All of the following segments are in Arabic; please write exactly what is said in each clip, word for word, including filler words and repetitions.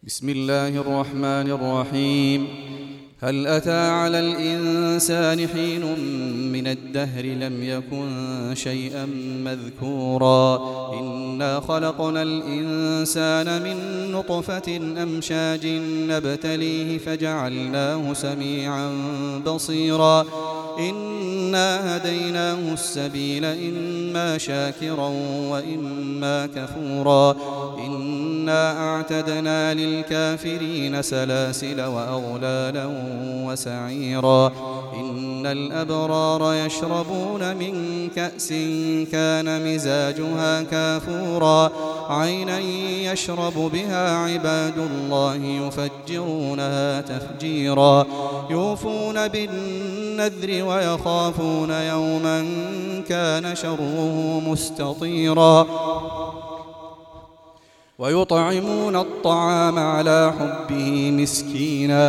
بسم الله الرحمن الرحيم. هل أتى على الإنسان حين من الدهر لم يكن شيئا مذكورا إنا خلقنا الإنسان من نطفة أمشاج نبتليه فجعلناه سميعا بصيرا إنا هديناه السبيل إما شاكرا وإما كفورا إنا أعتدنا للكافرين سلاسل وأغلالا وسعيرا إن الأبرار يشربون من كأس كان مزاجها كافورا عينا يشرب بها عباد الله يفجرونها تفجيرا يوفون بالنذر ويخافون يوما كان شره مستطيرا ويطعمون الطعام على حبه مسكينا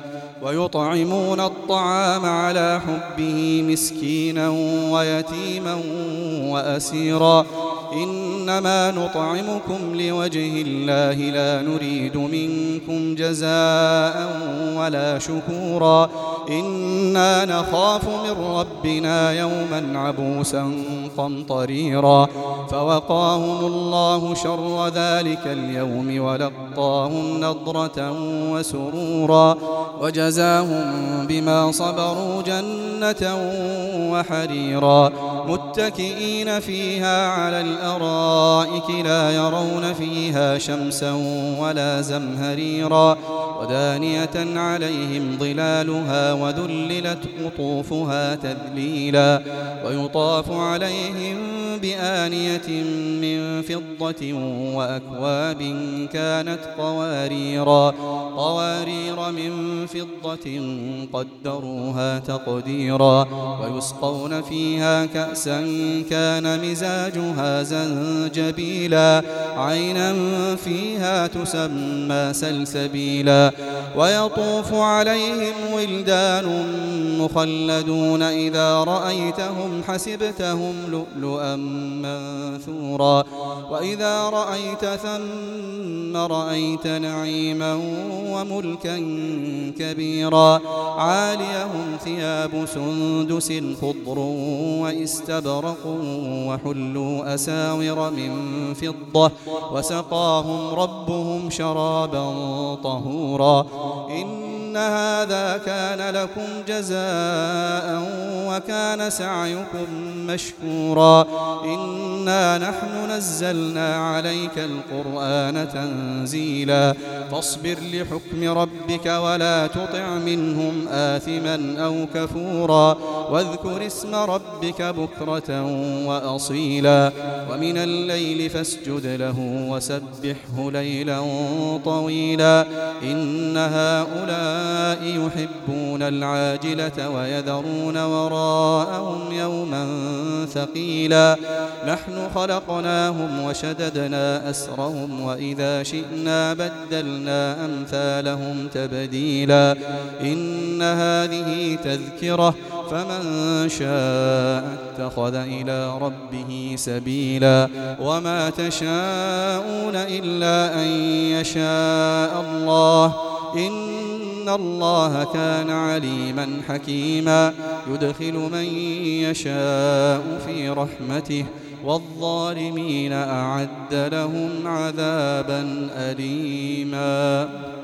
ويطعمون الطعام على حبه مسكينا ويتيما وأسيرا إنما نطعمكم لوجه الله لا نريد منكم جزاء ولا شكورا إنا نخاف من ربنا يوما عبوسا قمطريرا فوقاهم الله شر ذلك اليوم ولقاهم نضرة وسرورا وجزاهم بما صبروا جنة وحريرا متكئين فيها على الأرائك لا يرون فيها شمسا ولا زمهريرا ودانية عليهم ظلالها وذللت قطوفها تذليلا ويطاف عليهم بآنية من فضة وأكواب كانت قواريرا قوارير من فضة قدروها تقديرا ويسقون فيها كأسا كان مزاجها زنجبيلا عينا فيها تسمى سلسبيلا ويطوف عليهم ولدان مخلدون إذا رأيتهم حسبتهم لؤلؤا منثورا وإذا رأيت ثم رأيت نعيما وملكا كبيرا عاليهم ثياب سندس خضر واستبرق وحلوا أساور من فضة وسقاهم ربهم شرابا طهورا إن هذا كان لكم جزاء وكان سعيكم مشكورا إنا نحن نزلنا عليك القرآن تنزيلا فاصبر لحكم ربك ولا تطع منهم آثما أو كفورا واذكر اسم ربك بكرة وأصيلا ومن الليل فاسجد له وسبحه ليلا طويلا إن هؤلاء يحبون العاجلة ويذرون وراءهم يوما ثقيلا نحن خلقناهم وشددنا أسرهم وإذا شئنا بدلنا أمثالهم تبديلا إن هذه تذكرة فمن شاء اتخذ إلى ربه سبيلا وما تشاءون إلا أن يشاء الله إن الله كان عليما حكيما يدخل من يشاء في رحمته والظالمين أعد لهم عذابا أليما.